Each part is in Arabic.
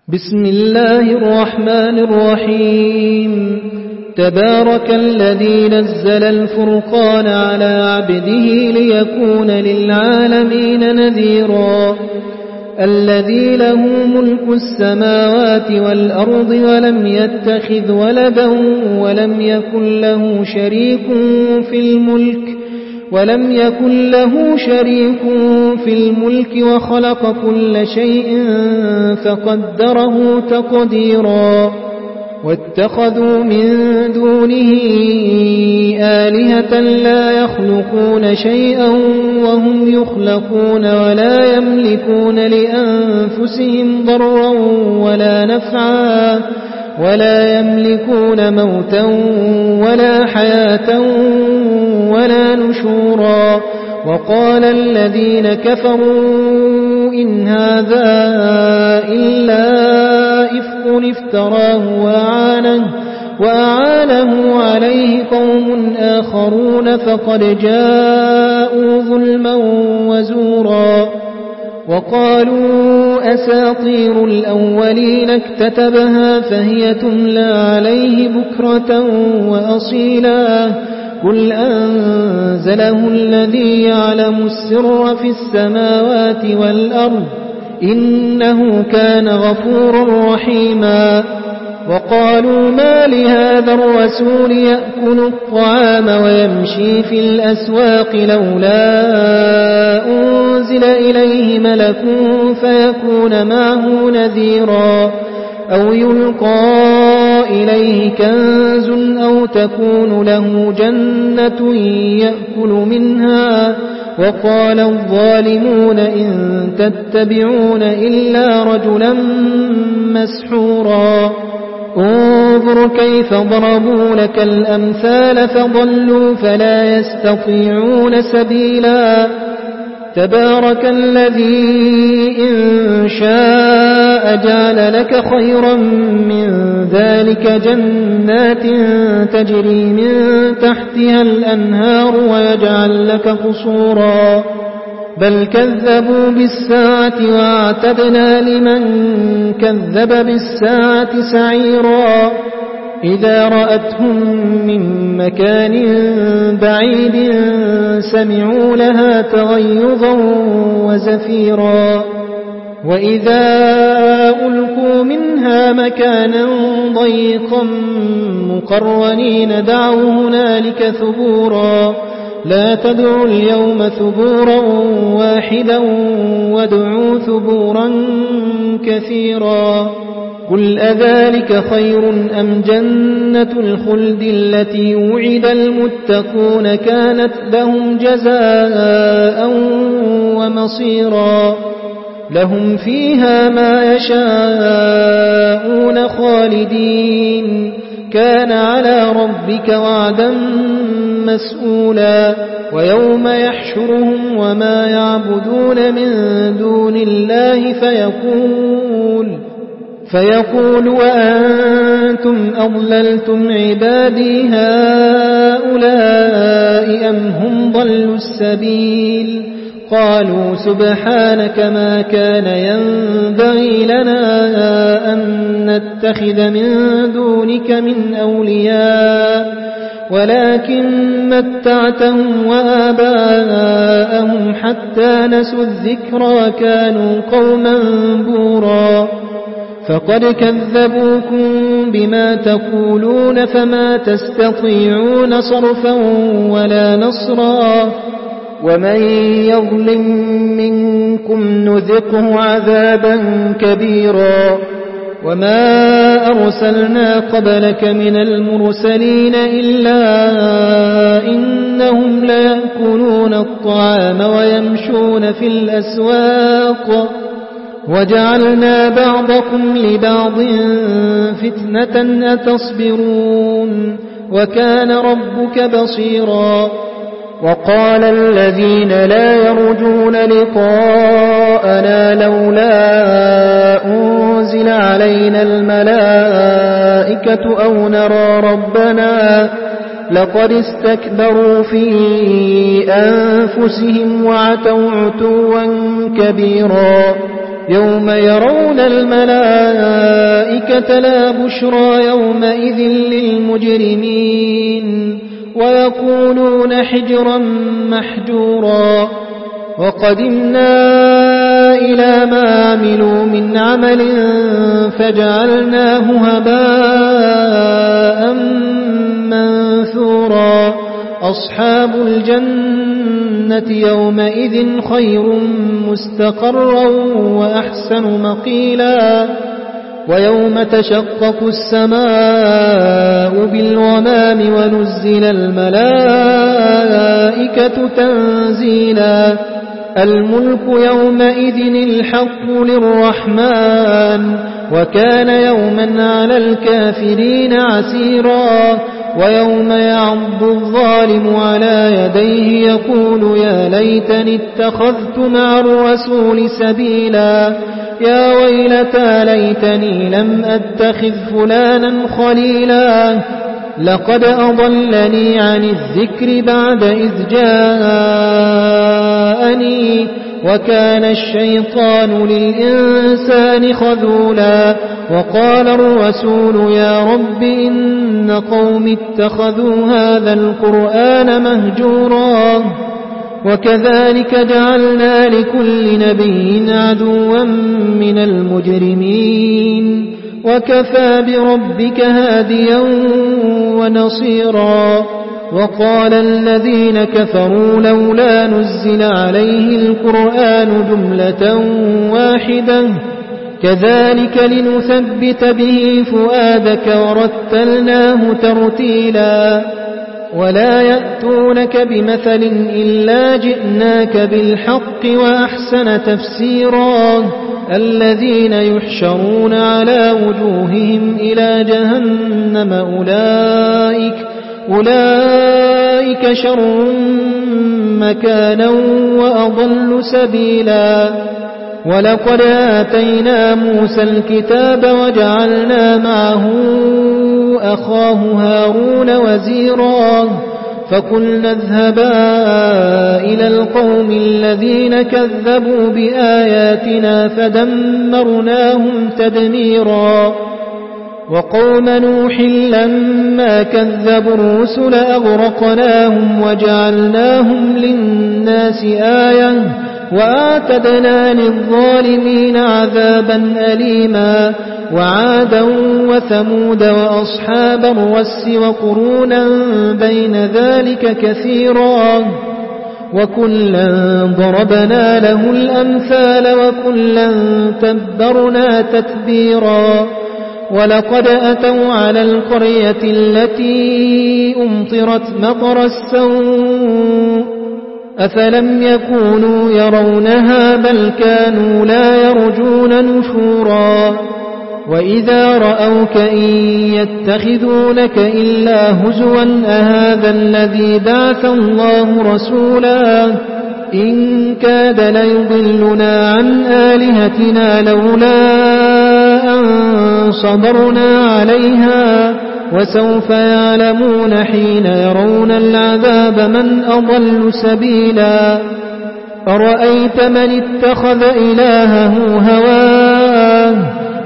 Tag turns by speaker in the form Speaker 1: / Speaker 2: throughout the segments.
Speaker 1: بسم الله الرحمن الرحيم. تبارك الذي نزل الفرقان على عبده ليكون للعالمين نذيرا. الذي له ملك السماوات والأرض ولم يتخذ ولدا ولم يكن له شريك في الملك وخلق كل شيء فقدره تقديرا. واتخذوا من دونه آلهة لا يخلقون شيئا وهم يخلقون ولا يملكون لأنفسهم ضرا ولا نفعا ولا يملكون موتا ولا حياة ولا نشورا. وقال الذين كفروا إن هذا إلا إفك افتراه وأعانه عليه قوم آخرون فقد جاءوا ظلما وزورا. وقالوا أساطير الأولين اكتتبها فهي تملى عليه بكرة وأصيلا. قل أنزله الذي يعلم السر في السماوات والأرض إنه كان غفورا رحيما. وقالوا ما لهذا الرسول يأكل الطعام ويمشي في الأسواق لولا أنزل إليه ملك فيكون معه نذيرا أو يلقى إليه كنز أو تكون له جنة يأكل منها. وقال الظالمون إن تتبعون إلا رجلا مسحورا. انظر كيف ضربوا لك الأمثال فضلوا فلا يستطيعون سبيلا. تبارك الذي إن شاء جعل لك خيرا من ذلك جنات تجري من تحتها الأنهار ويجعل لك قصورا. بل كذبوا بالساعة واعتدنا لمن كذب بالساعة سعيرا. إذا رأتهم من مكان بعيد سمعوا لها تغيظا وزفيرا. وإذا ألقوا منها مكانا ضيقا مقرنين دعوا هنالك ثبورا. لا تدعوا اليوم ثبورا واحدا وادعوا ثبورا كثيرا. قل أذلك خير أم جنة الخلد التي وعد المتقون كانت لهم جزاء ومصيرا. لهم فيها ما يشاءون خالدين كان على ربك وعدا مسؤولا. ويوم يحشرهم وما يعبدون من دون الله فيقول وأنتم أضللتم عبادي هؤلاء أم هم ضلوا السبيل. قالوا سبحانك ما كان ينبغي لنا أن نتخذ من دونك من أولياء ولكن متعتهم وآباءهم حتى نسوا الذكر كانوا قوما بورا. فقد كذبوكم بما تقولون فما تستطيعون صرفا ولا نصرا. ومن يظلم منكم نذقه عذابا كبيرا. وما أرسلنا قبلك من المرسلين إلا إنهم ليأكلون الطعام ويمشون في الأسواق وجعلنا بعضكم لبعض فتنة أتصبرون وكان ربك بصيرا. وقال الذين لا يرجون لقاءنا لولا أنزل علينا الملائكة أو نرى ربنا لقد استكبروا في أنفسهم وعتوا عتوا كبيرا. يوم يرون الملائكة لا بشرى يومئذ للمجرمين ويقولون حجرا محجورا وقدمنا إلى ما عملوا من عمل فجعلناه هباء منثورا أصحاب الجنة يومئذ خير مستقرا وأحسن مقيلا ويوم تشقق السماء بالغمام ونزل الملائكة تنزيلا الملك يومئذ الحق للرحمن وكان يوما على الكافرين عسيرا ويوم يعض الظالم على يديه يقول يا ليتني اتخذت مع الرسول سبيلا يا ويلتى ليتني لم أتخذ فلانا خليلا لقد أضلني عن الذكر بعد إذ جاءني وكان الشيطان للإنسان خذولا وقال الرسول يا رب إن قوم اتخذوا هذا القرآن مهجورا وكذلك جعلنا لكل نبي عدوا من المجرمين وكفى بربك هاديا ونصيرا وقال الذين كفروا لولا نزل عليه القرآن جملة واحدة كذلك لنثبت به فؤادك ورتلناه ترتيلا ولا يأتونك بمثل إلا جئناك بالحق وأحسن تفسيرا الذين يحشرون على وجوههم إلى جهنم أولئك شر مكانا وأضل سبيلا ولقد آتينا موسى الكتاب وجعلنا معه أخاه هارون وزيرا فقلنا اذهبا إلى القوم الذين كذبوا بآياتنا فدمرناهم تدميرا وقوم نوح لما كذبوا الرسل أغرقناهم وجعلناهم للناس آية وآتدنا للظالمين عذابا أليما وعادا وثمود وأصحاب الرس وقرونا بين ذلك كثيرا وكلا ضربنا له الأمثال وكلا تبرنا تتبيرا ولقد أتوا على القرية التي أمطرت مطر السوء أفلم يكونوا يرونها بل كانوا لا يرجون نشورا وإذا رأوك إن يتخذونك إلا هزوا أهذا الذي بعث الله رسولا إن كاد ليضلنا عن آلهتنا لولا أن صبرنا عليها وسوف يعلمون حين يرون العذاب من أضل سبيلا أرأيت من اتخذ إلهه هواه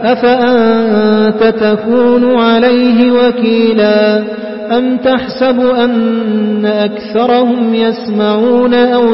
Speaker 1: أفأنت تكون عليه وكيلا أم تحسب أن أكثرهم يسمعون أو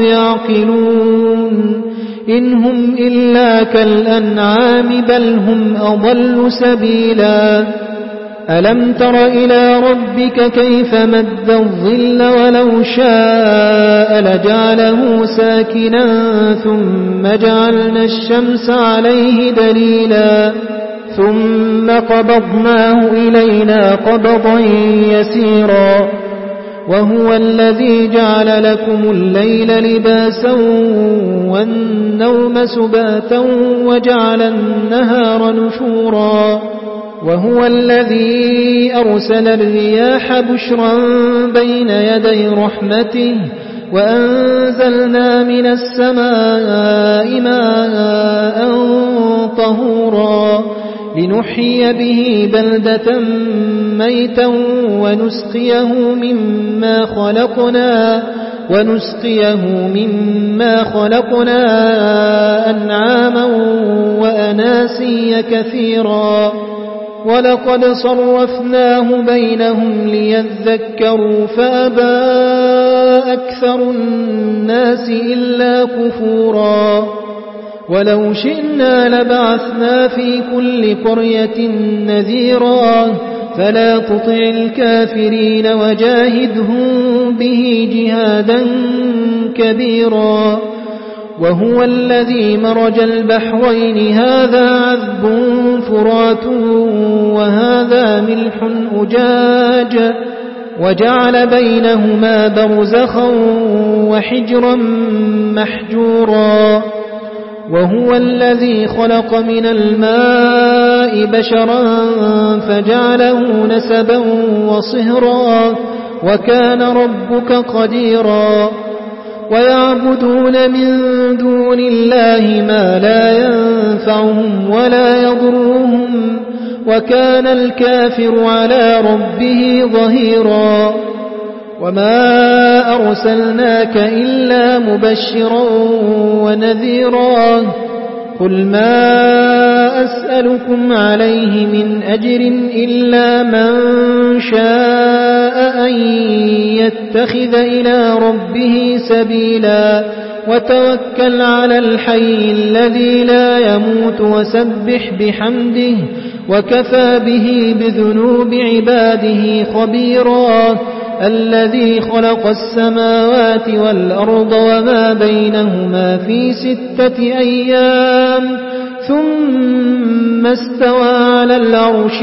Speaker 1: يعقلون إن هم إلا كالأنعام بل هم أضل سبيلا ألم تر إلى ربك كيف مد الظل ولو شاء لجعله ساكنا ثم جعلنا الشمس عليه دليلا ثم قبضناه إلينا قبضا يسيرا وهو الذي جعل لكم الليل لباسا والنوم سباتا وجعل النهار نشورا وهو الذي أرسل الرياح بشرا بين يدي رحمته وأنزلنا من السماء ماء طهورا لنحيي به بلدة ميتا ونسقيه مما خلقنا ونسقيه مما خلقنا أنعاما وأناسيا كثيرا ولقد صرفناه بينهم ليذكروا فأبى أكثر الناس إلا كفورا ولو شئنا لبعثنا في كل قرية نذيرا فلا تطع الكافرين وجاهدهم به جهادا كبيرا وهو الذي مرج البحرين هذا عذب فرات وهذا ملح أجاج وجعل بينهما برزخا وحجرا محجورا وهو الذي خلق من الماء بشرا فجعله نسبا وصهرا وكان ربك قديرا ويعبدون من دون الله ما لا ينفعهم ولا يضرهم وكان الكافر على ربه ظهيرا وما أرسلناك إلا مبشرا ونذيرا قل ما أسألكم عليه من أجر إلا من شاء أن يتخذ إلى ربه سبيلا وتوكل على الحي الذي لا يموت وسبح بحمده وكفى به بذنوب عباده خبيرا الذي خلق السماوات والأرض وما بينهما في 6 أيام ثم استوى على العرش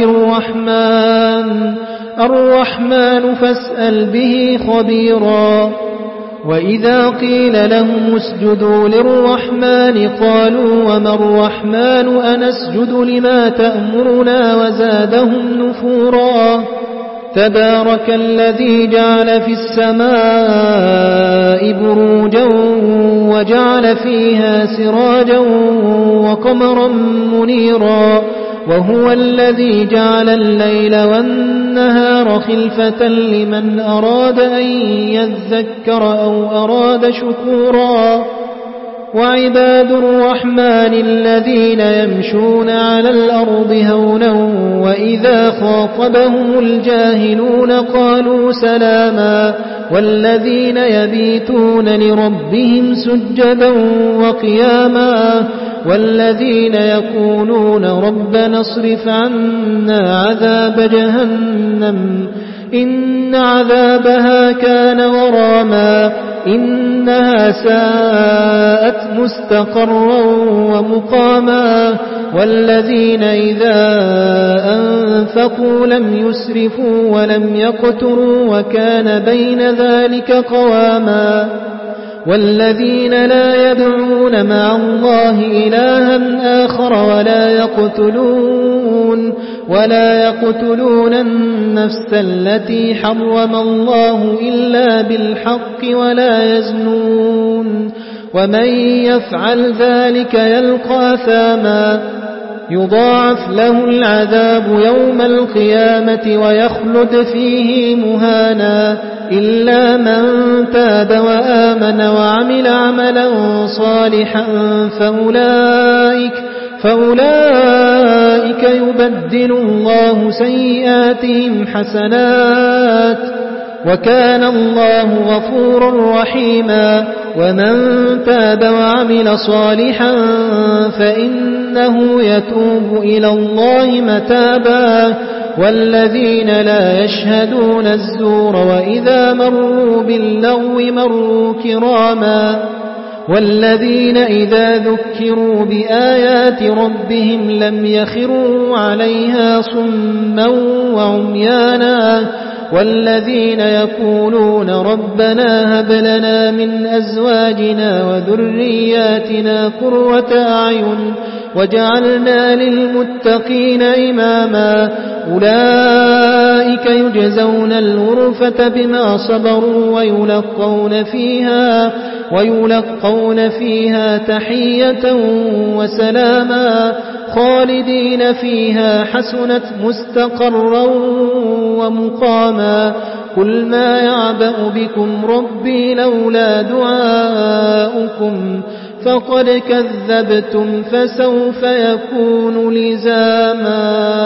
Speaker 1: الرحمن فاسأل به خبيرا وإذا قيل لهم اسجدوا للرحمن قالوا وما الرحمن أنسجد لما تأمرنا وزادهم نفورا تبارك الذي جعل في السماء بروجا وجعل فيها سراجا وقمرا منيرا وهو الذي جعل الليل والنهار خلفة لمن أراد أن يذكر أو أراد شكورا وعباد الرحمن الذين يمشون على الأرض هونا وإذا خاطبهم الجاهلون قالوا سلاما والذين يبيتون لربهم سجدا وقياما والذين يقولون ربنا اصرف عنا عذاب جهنم إن عذابها كان غراما إنها ساءت مستقرا ومقاما والذين إذا أنفقوا لم يسرفوا ولم يقتروا وكان بين ذلك قواما والذين لا يدعون مع الله إلها آخر ولا يقتلون النفس التي حرم الله إلا بالحق ولا يزنون ومن يفعل ذلك يلقى ثاما يضاعف له العذاب يوم القيامة ويخلد فيه مهانا إلا من تاب وآمن وعمل عملا صالحا فأولئك يبدل الله سيئاتهم حسنات وكان الله غفورا رحيما ومن تاب وعمل صالحا فإنه يتوب إلى الله متابا والذين لا يشهدون الزور وإذا مروا باللغو مروا كراما والذين إذا ذكروا بآيات ربهم لم يخروا عليها صما وعميانا والذين يقولون ربنا هب لنا من أزواجنا وذرياتنا قرة أعين وجعلنا للمتقين إماما أولئك يجزون الغرفة بما صبروا ويلقون فيها تحية وسلاما خالدين فيها حسنت مستقرا ومقاما قل ما يعبأ بكم ربي لولا دعاؤكم فقد كذبتم فسوف يكون لزاما